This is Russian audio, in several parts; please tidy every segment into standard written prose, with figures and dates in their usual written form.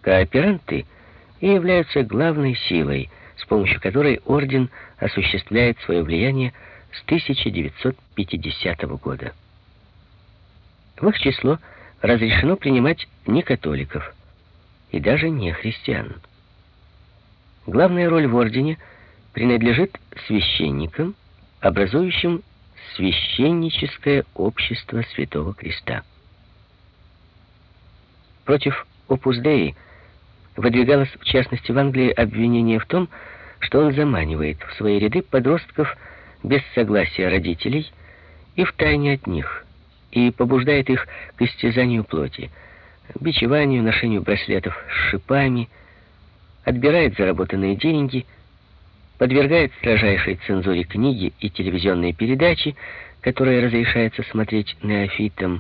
кооперанты и являются главной силой, с помощью которой орден осуществляет свое влияние с 1950 года. В их число разрешено принимать некатоликов и даже не христиан. Главная роль в ордене принадлежит священникам, образующим священническое общество Святого Креста. Против Opus Dei выдвигалось, в частности, в Англии обвинение в том, что он заманивает в свои ряды подростков без согласия родителей и втайне от них, и побуждает их к истязанию плоти, бичеванию, ношению браслетов с шипами, отбирает заработанные деньги, подвергает строжайшей цензуре книги и телевизионные передачи, которые разрешается смотреть неофитам.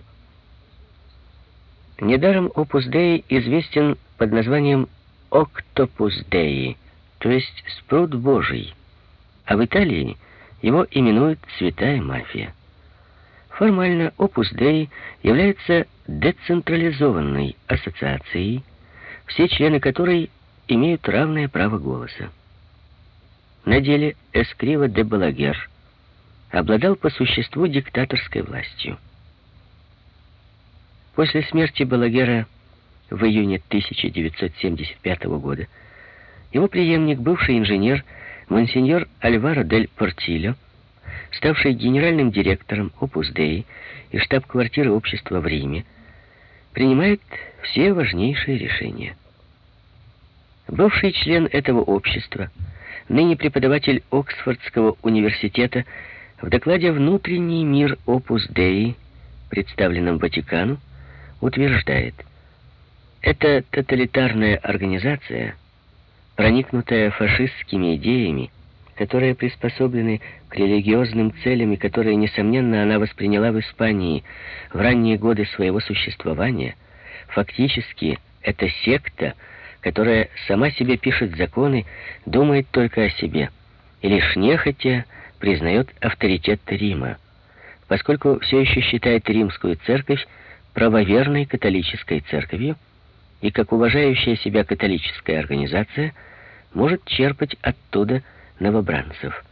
Недаром Opus Dei известен под названием Octopus Dei, то есть спрут Божий, а в Италии его именуют Святая Мафия. Формально Opus Dei является децентрализованной ассоциацией, все члены которой имеют равное право голоса. На деле Эскрива де Балагер обладал по существу диктаторской властью. После смерти Балагера в июне 1975 года его преемник, бывший инженер монсеньор Альваро дель Портильо, ставший генеральным директором Opus Dei и штаб-квартиры общества в Риме, принимает все важнейшие решения. Бывший член этого общества, ныне преподаватель Оксфордского университета, в докладе «Внутренний мир Opus Dei», представленном Ватикану, утверждает: эта тоталитарная организация, проникнутая фашистскими идеями, которые приспособлены к религиозным целям и которые, несомненно, она восприняла в Испании в ранние годы своего существования, фактически это секта, которая сама себе пишет законы, думает только о себе и лишь нехотя признает авторитет Рима, поскольку все еще считает римскую церковь правоверной католической церковью и, как уважающая себя католическая организация, может черпать оттуда новобранцев.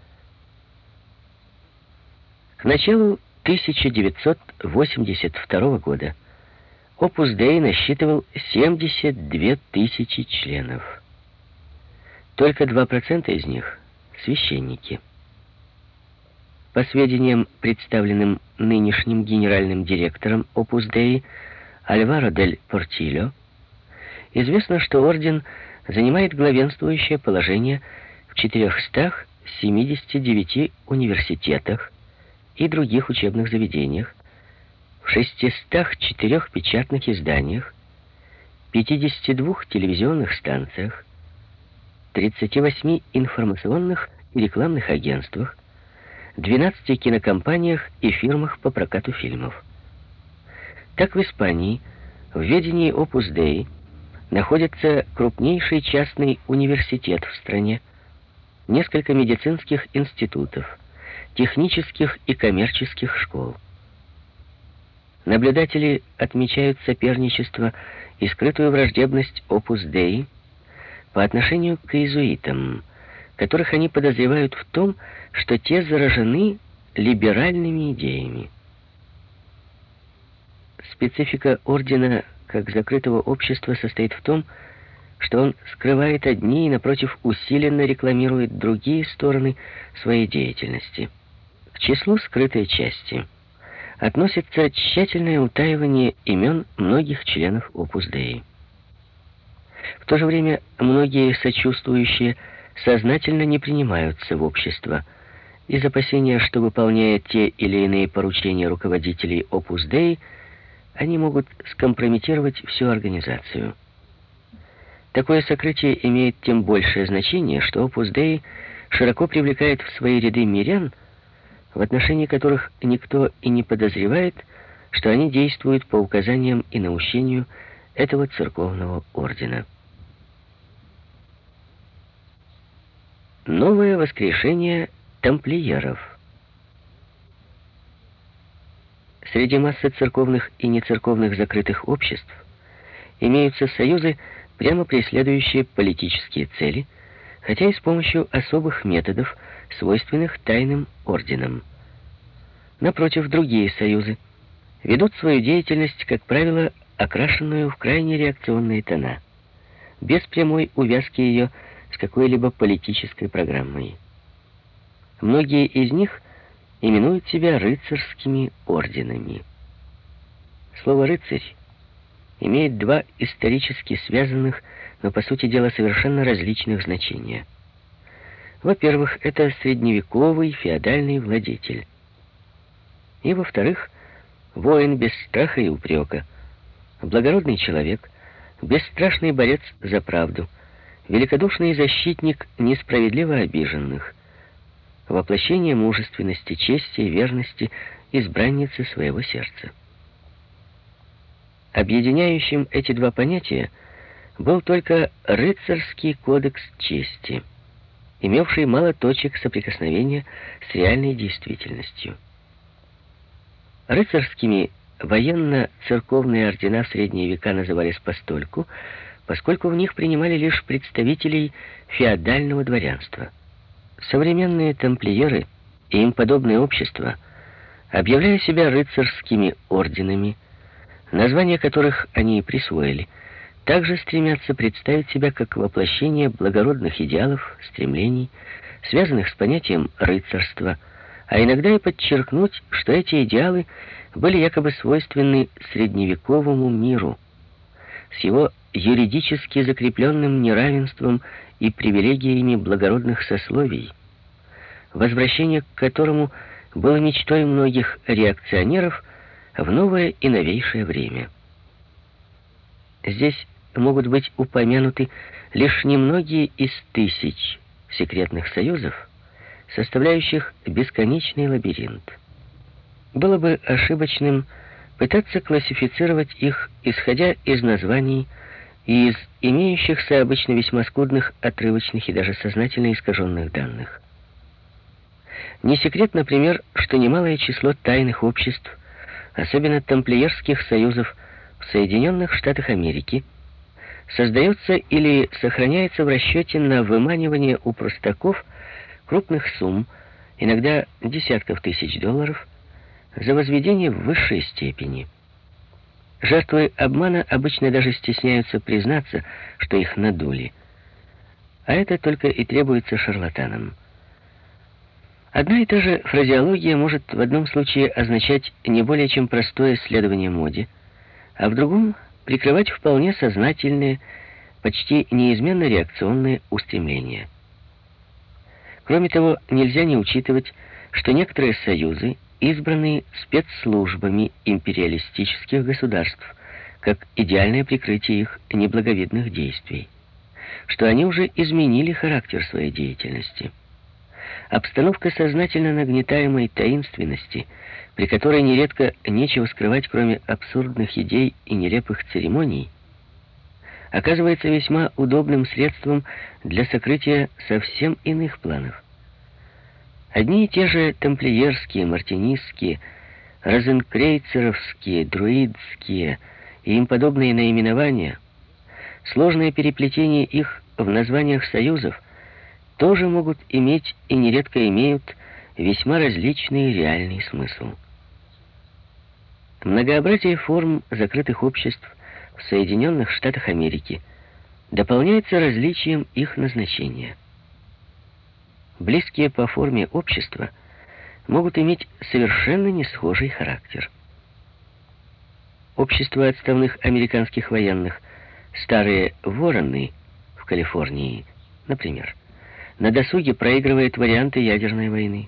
К началу 1982 года Opus Dei насчитывал 72 тысячи членов. Только 2% из них — священники. По сведениям, представленным нынешним генеральным директором Opus Dei Альваро дель Портильо, известно, что орден занимает главенствующее положение в 479 университетах и других учебных заведениях, в 604 печатных изданиях, 52 телевизионных станциях, 38 информационных и рекламных агентствах, 12 кинокомпаниях и фирмах по прокату фильмов. Так в Испании в ведении Opus Dei находится крупнейший частный университет в стране, несколько медицинских институтов, технических и коммерческих школ. Наблюдатели отмечают соперничество и скрытую враждебность Opus Dei по отношению к иезуитам, которых они подозревают в том, что те заражены либеральными идеями. Специфика ордена как закрытого общества состоит в том, что он скрывает одни и, напротив, усиленно рекламирует другие стороны своей деятельности. К числу скрытой части относится тщательное утаивание имен многих членов Opus Dei. В то же время многие сочувствующие сознательно не принимаются в общество из опасения, что, выполняя те или иные поручения руководителей Opus Dei, они могут скомпрометировать всю организацию. Такое сокрытие имеет тем большее значение, что Opus Dei широко привлекает в свои ряды мирян, в отношении которых никто и не подозревает, что они действуют по указаниям и наущению этого церковного ордена. Новое воскрешение тамплиеров. Среди массы церковных и нецерковных закрытых обществ имеются союзы, прямо преследующие политические цели, хотя и с помощью особых методов, свойственных тайным орденам. Напротив, другие союзы ведут свою деятельность, как правило, окрашенную в крайне реакционные тона, без прямой увязки ее с какой-либо политической программой. Многие из них именуют себя рыцарскими орденами. Слово «рыцарь» имеет два исторически связанных, но по сути дела совершенно различных значения. Во-первых, это средневековый феодальный владетель. И во-вторых, воин без страха и упрека, благородный человек, бесстрашный борец за правду, великодушный защитник несправедливо обиженных, воплощение мужественности, чести и верности избранницы своего сердца. Объединяющим эти два понятия был только рыцарский кодекс чести, имевший мало точек соприкосновения с реальной действительностью. Рыцарскими военно-церковные ордена в средние века назывались постольку, поскольку в них принимали лишь представителей феодального дворянства. Современные тамплиеры и им подобные общества, объявляя себя рыцарскими орденами, названия которых они и присвоили, также стремятся представить себя как воплощение благородных идеалов, стремлений, связанных с понятием рыцарства, а иногда и подчеркнуть, что эти идеалы были якобы свойственны средневековому миру, с его юридически закрепленным неравенством и привилегиями благородных сословий, возвращение к которому было мечтой многих реакционеров в новое и новейшее время. Здесь могут быть упомянуты лишь немногие из тысяч секретных союзов, составляющих бесконечный лабиринт. Было бы ошибочным пытаться классифицировать их, исходя из названий и из имеющихся обычно весьма скудных, отрывочных и даже сознательно искаженных данных. Не секрет, например, что немалое число тайных обществ, особенно тамплиерских союзов в Соединенных Штатах Америки, создается или сохраняется в расчете на выманивание у простаков крупных сумм, иногда десятков тысяч долларов, за возведение в высшей степени. Жертвы обмана обычно даже стесняются признаться, что их надули. А это только и требуется шарлатанам. Одна и та же фразеология может в одном случае означать не более чем простое следование моде, а в другом прикрывать вполне сознательные, почти неизменно реакционные устремления. Кроме того, нельзя не учитывать, что некоторые союзы избраны спецслужбами империалистических государств как идеальное прикрытие их неблаговидных действий, что они уже изменили характер своей деятельности. Обстановка сознательно нагнетаемой таинственности, при которой нередко нечего скрывать, кроме абсурдных идей и нелепых церемоний, оказывается весьма удобным средством для сокрытия совсем иных планов. Одни и те же тамплиерские, мартинистские, розенкрейцеровские, друидские и им подобные наименования, сложное переплетение их в названиях союзов, тоже могут иметь и нередко имеют весьма различный реальный смысл. Многообразие форм закрытых обществ в Соединенных Штатах Америки дополняется различием их назначения. Близкие по форме общества могут иметь совершенно не схожий характер. Общество отставных американских военных, старые вороны в Калифорнии, например, на досуге проигрывает варианты ядерной войны.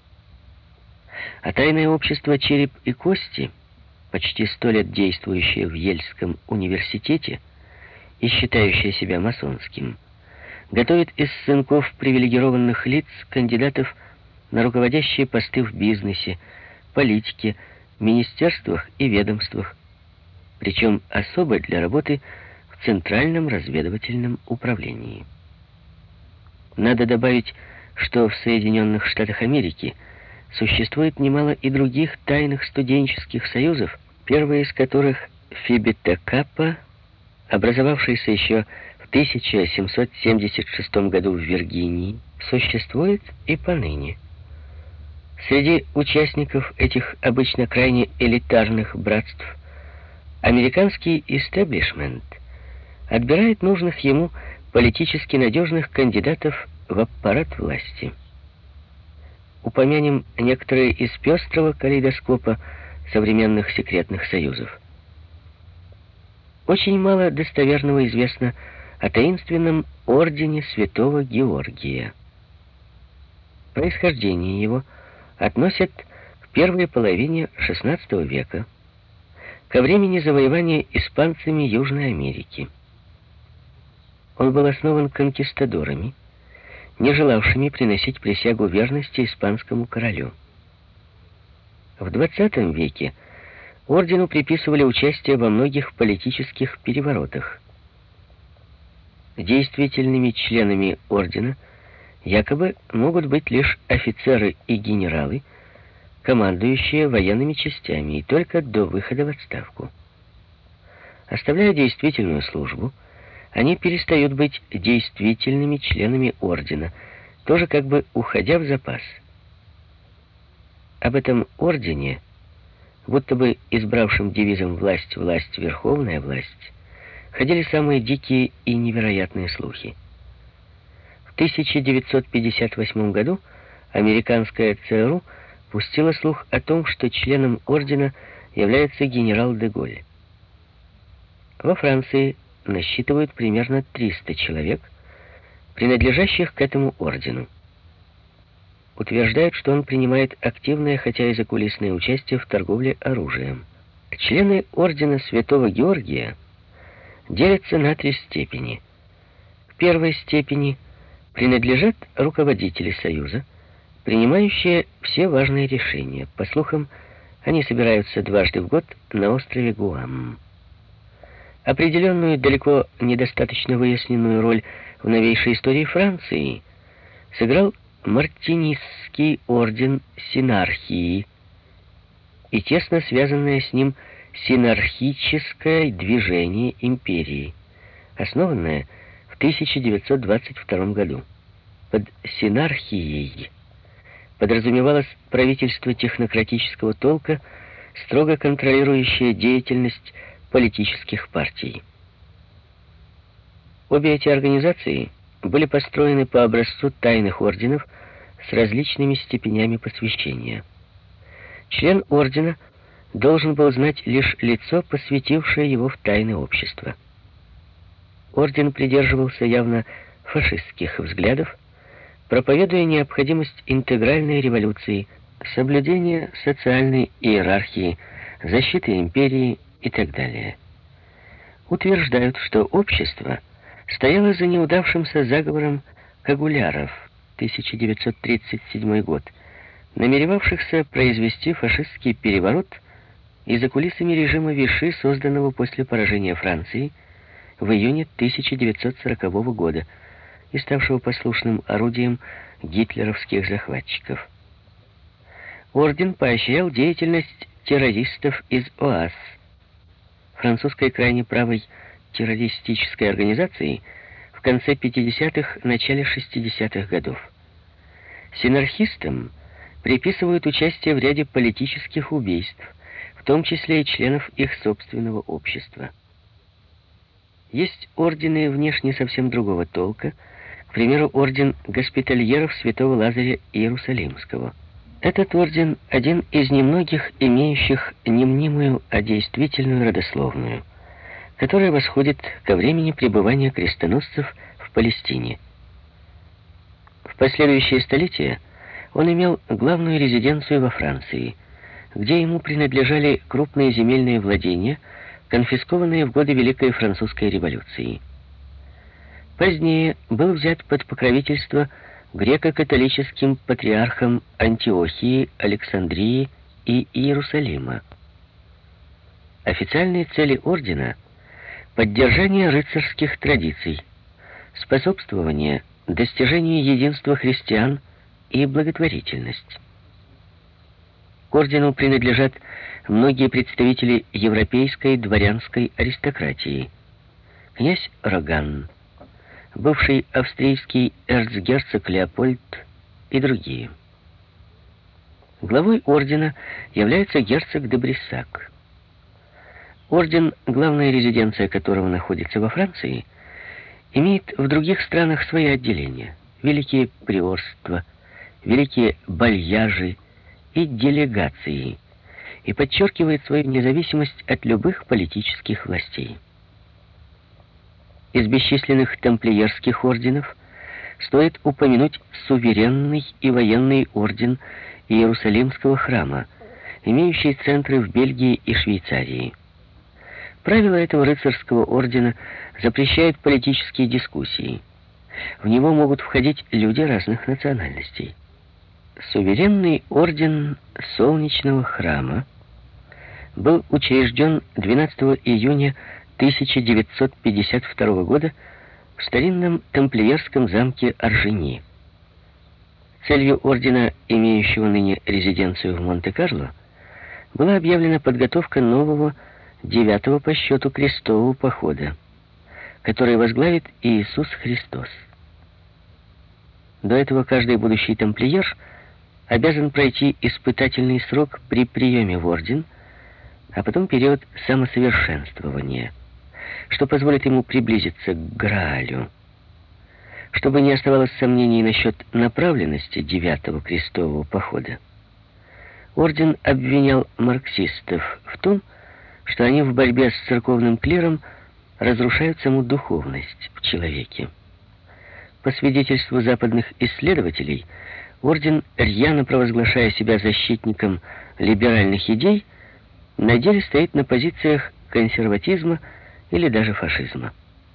А тайное общество «Череп и кости», почти 100 лет действующее в Ельском университете и считающее себя масонским, готовит из сынков привилегированных лиц кандидатов на руководящие посты в бизнесе, политике, министерствах и ведомствах, причем особо для работы в Центральном разведывательном управлении. Надо добавить, что в Соединенных Штатах Америки существует немало и других тайных студенческих союзов, первые из которых Фи Бета Каппа, образовавшийся еще в 1776 году в Виргинии, существует и поныне. Среди участников этих обычно крайне элитарных братств американский истеблишмент отбирает нужных ему политически надежных кандидатов в аппарат власти. Упомянем некоторые из пестрого калейдоскопа современных секретных союзов. Очень мало достоверного известно о таинственном ордене Святого Георгия. Происхождение его относят к первой половине XVI века, ко времени завоевания испанцами Южной Америки. Он был основан конкистадорами, не желавшими приносить присягу верности испанскому королю. В XX веке ордену приписывали участие во многих политических переворотах. Действительными членами ордена якобы могут быть лишь офицеры и генералы, командующие военными частями, и только до выхода в отставку. Оставляя действительную службу, они перестают быть действительными членами ордена, тоже как бы уходя в запас. Об этом ордене, будто бы избравшим девизом «власть, власть, верховная власть», ходили самые дикие и невероятные слухи. В 1958 году американская ЦРУ пустила слух о том, что членом ордена является генерал де Голль. Во Франции насчитывают примерно 300 человек, принадлежащих к этому ордену. Утверждают, что он принимает активное, хотя и закулисное участие в торговле оружием. Члены ордена Святого Георгия делятся на 3 степени. К первой степени принадлежат руководители Союза, принимающие все важные решения. По слухам, они собираются дважды в год на острове Гуам. Определенную, далеко недостаточно выясненную роль в новейшей истории Франции сыграл Мартинистский орден Синархии и тесно связанное с ним синархическое движение империи, основанное в 1922 году. Под синархией подразумевалось правительство технократического толка, строго контролирующее деятельность политических партий. Обе эти организации были построены по образцу тайных орденов с различными степенями посвящения. Член ордена должен был знать лишь лицо, посвятившее его в тайны общества. Орден придерживался явно фашистских взглядов, проповедуя необходимость интегральной революции, соблюдения социальной иерархии, защиты империи и так далее. Утверждают, что общество стояло за неудавшимся заговором кагуляров, 1937 год, намеревавшихся произвести фашистский переворот и за кулисами режима Виши, созданного после поражения Франции в июне 1940 года и ставшего послушным орудием гитлеровских захватчиков. Орден поощрял деятельность террористов из ОАС, французской крайне правой террористической организации, в конце 50-х, начале 60-х годов. Синархистам приписывают участие в ряде политических убийств, в том числе и членов их собственного общества. Есть ордены внешне совсем другого толка, к примеру, орден госпитальеров святого Лазаря Иерусалимского. Этот орден один из немногих, имеющих не мнимую, а действительную родословную, которая восходит ко времени пребывания крестоносцев в Палестине. В последующие столетия он имел главную резиденцию во Франции, где ему принадлежали крупные земельные владения, конфискованные в годы Великой Французской революции. Позднее был взят под покровительство греко-католическим патриархам Антиохии, Александрии и Иерусалима. Официальные цели ордена — поддержание рыцарских традиций, способствование достижению единства христиан и благотворительность. К ордену принадлежат многие представители европейской дворянской аристократии. князь Роган, бывший австрийский эрцгерцог Леопольд и другие. Главой ордена является герцог де Бриссак. Орден, главная резиденция которого находится во Франции, имеет в других странах свои отделения: великие приорства, великие бальяжи и делегации, и подчеркивает свою независимость от любых политических властей. Из бесчисленных тамплиерских орденов стоит упомянуть суверенный и военный орден Иерусалимского храма, имеющий центры в Бельгии и Швейцарии. Правила этого рыцарского ордена запрещают политические дискуссии. В него могут входить люди разных национальностей. Суверенный орден Солнечного храма был учрежден 12 июня 1952 года в старинном тамплиерском замке Оржени. Целью ордена, имеющего ныне резиденцию в Монте-Карло, была объявлена подготовка нового 9-го по счету крестового похода, который возглавит Иисус Христос. До этого каждый будущий тамплиер обязан пройти испытательный срок при приеме в орден, а потом период самосовершенствования, что позволит ему приблизиться к Граалю. Чтобы не оставалось сомнений насчет направленности 9-го крестового похода, орден обвинял марксистов в том, что они в борьбе с церковным клиром разрушают саму духовность в человеке. По свидетельству западных исследователей, орден, рьяно провозглашая себя защитником либеральных идей, на деле стоит на позициях консерватизма или даже фашизма.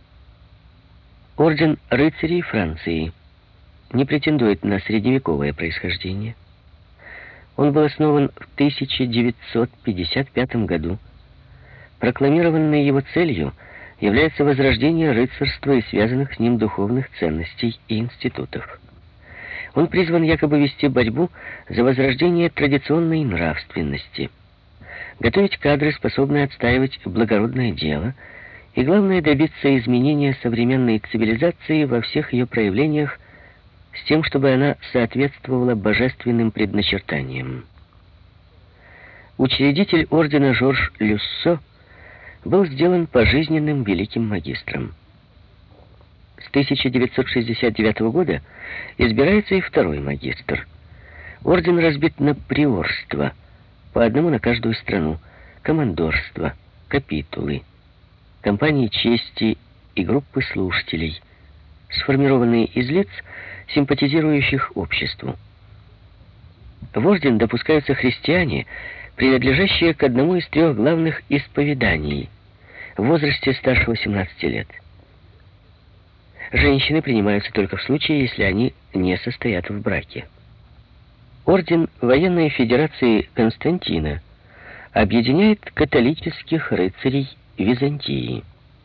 Орден рыцарей Франции не претендует на средневековое происхождение. Он был основан в 1955 году. Прокламированной его целью является возрождение рыцарства и связанных с ним духовных ценностей и институтов. Он призван якобы вести борьбу за возрождение традиционной нравственности, готовить кадры, способные отстаивать благородное дело, и, главное, добиться изменения современной цивилизации во всех ее проявлениях с тем, чтобы она соответствовала божественным предначертаниям. Учредитель ордена Жорж Люссо был сделан пожизненным великим магистром. С 1969 года избирается и второй магистр. Орден разбит на приорства, по одному на каждую страну, командорства, капитулы, компании чести и группы слушателей, сформированные из лиц, симпатизирующих обществу. В орден допускаются христиане, принадлежащие к одному из трех главных исповеданий, в возрасте старше 18 лет. Женщины принимаются только в случае, если они не состоят в браке. Орден Военной Федерации Константина объединяет католических рыцарей Византии.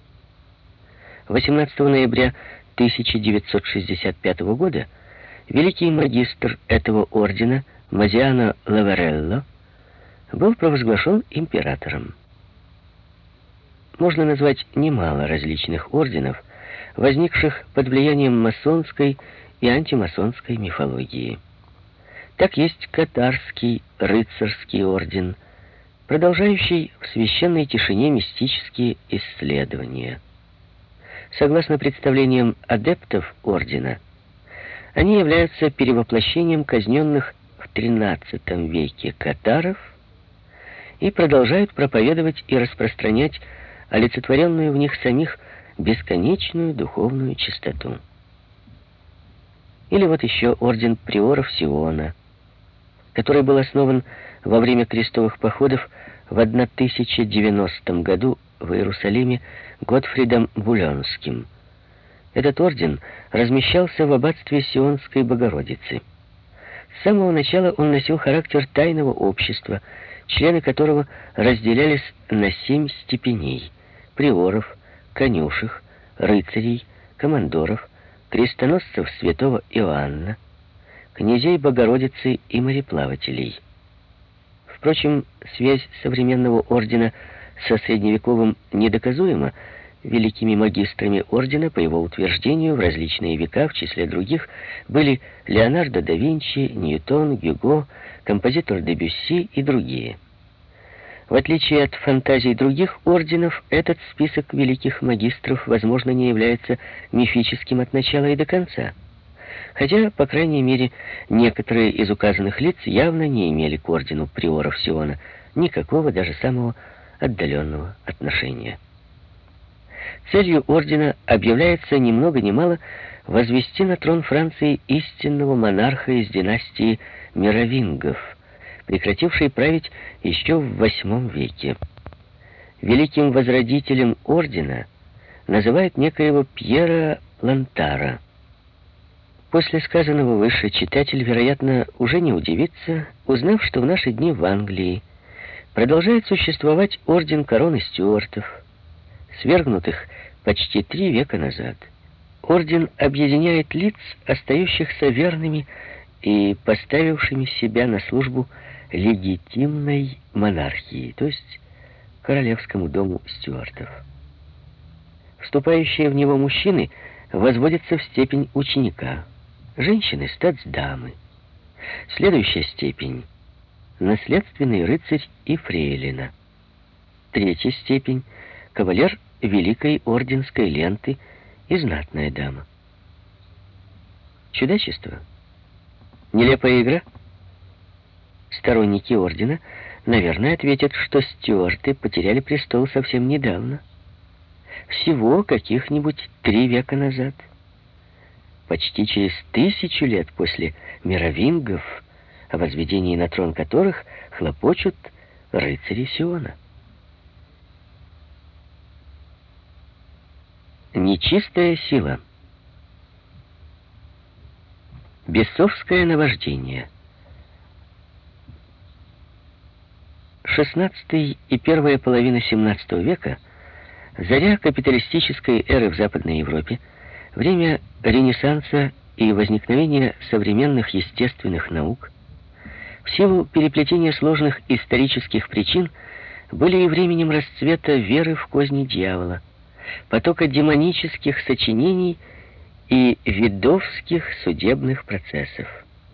18 ноября 1965 года великий магистр этого ордена Мазиано Лаверелло был провозглашен императором. Можно назвать немало различных орденов, возникших под влиянием масонской и антимасонской мифологии. Так есть Катарский рыцарский орден, продолжающий в священной тишине мистические исследования. Согласно представлениям адептов ордена, они являются перевоплощением казненных в XIII веке катаров и продолжают проповедовать и распространять олицетворенную в них самих бесконечную духовную чистоту. Или вот еще орден приоров Сиона, который был основан во время крестовых походов в 1090 году в Иерусалиме Готфридом Булонским. Этот орден размещался в аббатстве Сионской Богородицы. С самого начала он носил характер тайного общества, члены которого разделялись на 7 степеней: приоров, конюшек, рыцарей, командоров, крестоносцев святого Иоанна, князей Богородицы и мореплавателей. Впрочем, связь современного ордена со средневековым недоказуема, Великими магистрами ордена, по его утверждению, в различные века, в числе других, были Леонардо да Винчи, Ньютон, Гюго, композитор Дебюсси и другие. В отличие от фантазий других орденов, этот список великих магистров, возможно, не является мифическим от начала и до конца. Хотя, по крайней мере, некоторые из указанных лиц явно не имели к ордену приоров Сиона никакого, даже самого отдаленного отношения. Целью ордена объявляется ни много ни мало возвести на трон Франции истинного монарха из династии Меровингов, прекратившей править еще в VIII веке. Великим возродителем ордена называют некоего Пьера Лантара. После сказанного выше читатель, вероятно, уже не удивится, узнав, что в наши дни в Англии продолжает существовать орден короны Стюартов, свергнутых почти 3 века назад. Орден объединяет лиц, остающихся верными и поставившими себя на службу легитимной монархии, то есть королевскому дому Стюартов. Вступающие в него мужчины возводятся в степень ученика, женщины — статсдамы. Следующая степень — наследственный рыцарь и фрейлина. Третья степень — кавалер Великой Орденской ленты и знатная дама. Чудачество? Нелепая игра? Сторонники ордена, наверное, ответят, что Стюарты потеряли престол совсем недавно. Всего каких-нибудь 3 века назад. Почти через 1000 лет после Меровингов, о возведении на трон которых хлопочут рыцари Сиона. Нечистая сила. Бесовское наваждение. XVI и первая половина XVII века, заря капиталистической эры в Западной Европе, время Ренессанса и возникновения современных естественных наук, в силу переплетения сложных исторических причин, были и временем расцвета веры в козни дьявола, потока демонических сочинений и видовских судебных процессов.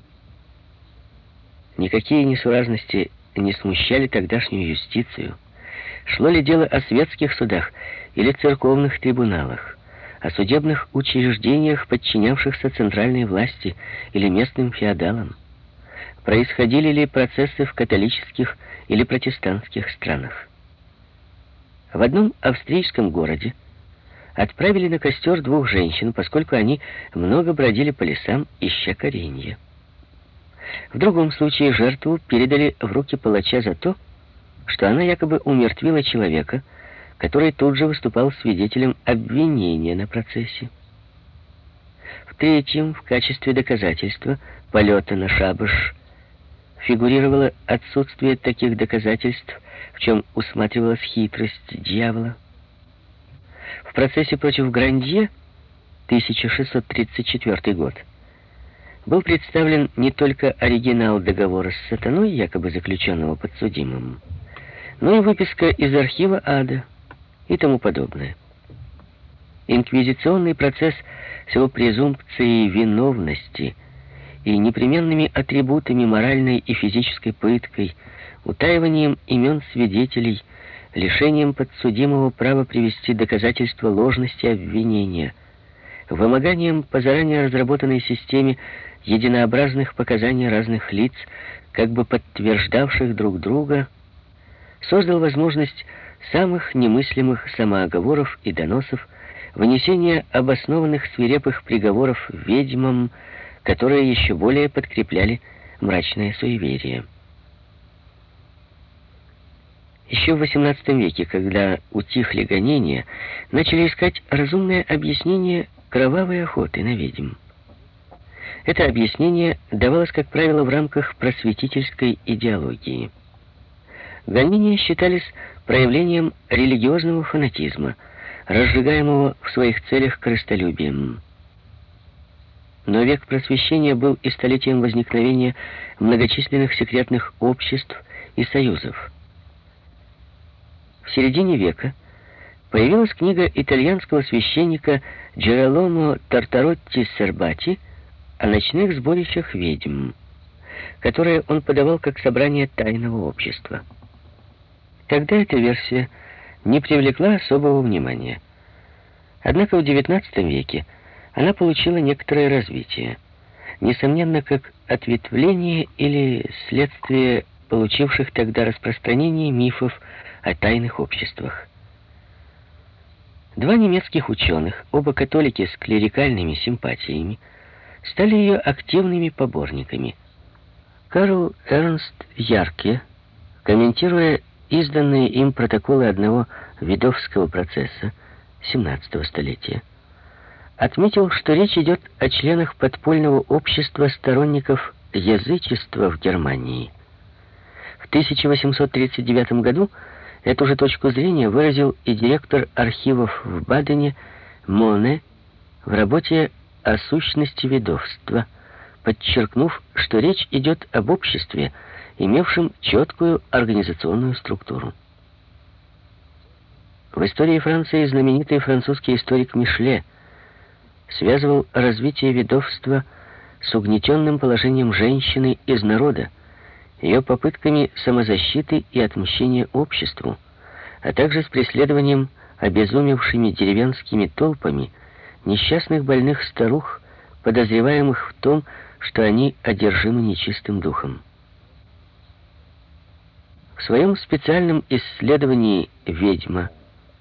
Никакие несуразности не смущали тогдашнюю юстицию. Шло ли дело о светских судах или церковных трибуналах, о судебных учреждениях, подчинявшихся центральной власти или местным феодалам? Происходили ли процессы в католических или протестантских странах? В одном австрийском городе отправили на костер 2 женщин, поскольку они много бродили по лесам, ища коренья. В другом случае жертву передали в руки палача за то, что она якобы умертвила человека, который тут же выступал свидетелем обвинения на процессе. В третьем, в качестве доказательства полета на шабаш, фигурировало отсутствие таких доказательств, в чем усматривалась хитрость дьявола. В процессе против Грандье, 1634 год, был представлен не только оригинал договора с сатаной, якобы заключенного подсудимым, но и выписка из архива ада и тому подобное. Инквизиционный процесс с его презумпцией виновности и непременными атрибутами моральной и физической пыткой, утаиванием имен свидетелей, лишением подсудимого права привести доказательства ложности обвинения, вымоганием по заранее разработанной системе единообразных показаний разных лиц, как бы подтверждавших друг друга, создал возможность самых немыслимых самооговоров и доносов, вынесения обоснованных свирепых приговоров ведьмам, которые еще более подкрепляли мрачное суеверие. Еще в XVIII веке, когда утихли гонения, начали искать разумное объяснение кровавой охоты на ведьм. Это объяснение давалось, как правило, в рамках просветительской идеологии. Гонения считались проявлением религиозного фанатизма, разжигаемого в своих целях корыстолюбием. Но век просвещения был и столетием возникновения многочисленных секретных обществ и союзов. В середине века появилась книга итальянского священника Джероломо Тартаротти Сербати о ночных сборищах ведьм, которое он подавал как собрание тайного общества. Тогда эта версия не привлекла особого внимания. Однако в XIX веке она получила некоторое развитие, несомненно, как ответвление или следствие получивших тогда распространение мифов о тайных обществах. Два немецких ученых, оба католики с клерикальными симпатиями, стали ее активными поборниками. Карл Эрнст Ярке, комментируя изданные им протоколы одного видовского процесса XVII столетия, отметил, что речь идет о членах подпольного общества сторонников язычества в Германии. В 1839 году эту же точку зрения выразил и директор архивов в Бадене Моне в работе о сущности ведовства, подчеркнув, что речь идет об обществе, имевшем четкую организационную структуру. В истории Франции знаменитый французский историк Мишле связывал развитие ведовства с угнетенным положением женщины из народа, ее попытками самозащиты и отмщения обществу, а также с преследованием обезумевшими деревенскими толпами несчастных больных старух, подозреваемых в том, что они одержимы нечистым духом. В своем специальном исследовании «Ведьма»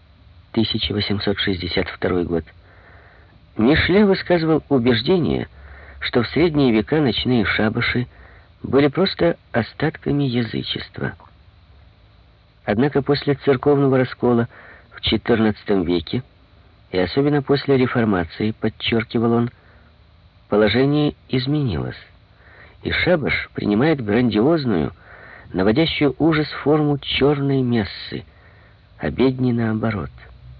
1862 год Мишле высказывал убеждение, что в средние века ночные шабаши были просто остатками язычества. Однако после церковного раскола в XIV веке, и особенно после реформации, подчеркивал он, положение изменилось, и шабаш принимает грандиозную, наводящую ужас форму черной мессы, обедни наоборот.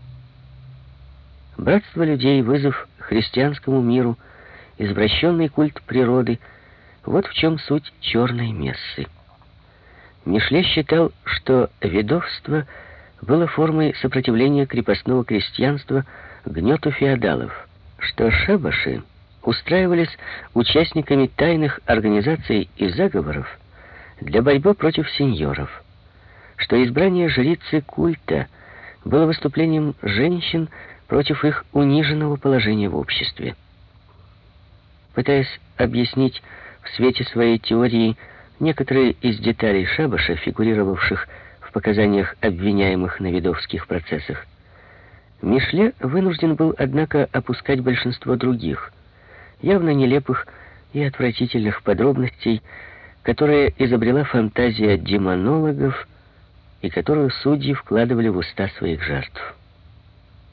Братство людей, вызов христианскому миру, извращенный культ природы — вот в чем суть черной мессы. Мишле считал, что ведовство было формой сопротивления крепостного крестьянства гнету феодалов, что шабаши устраивались участниками тайных организаций и заговоров для борьбы против сеньоров, что избрание жрицы культа было выступлением женщин против их униженного положения в обществе. Пытаясь объяснить в свете своей теории некоторые из деталей шабаша, фигурировавших в показаниях обвиняемых на ведовских процессах, Мишле вынужден был, однако, опускать большинство других, явно нелепых и отвратительных подробностей, которые изобрела фантазия демонологов и которую судьи вкладывали в уста своих жертв.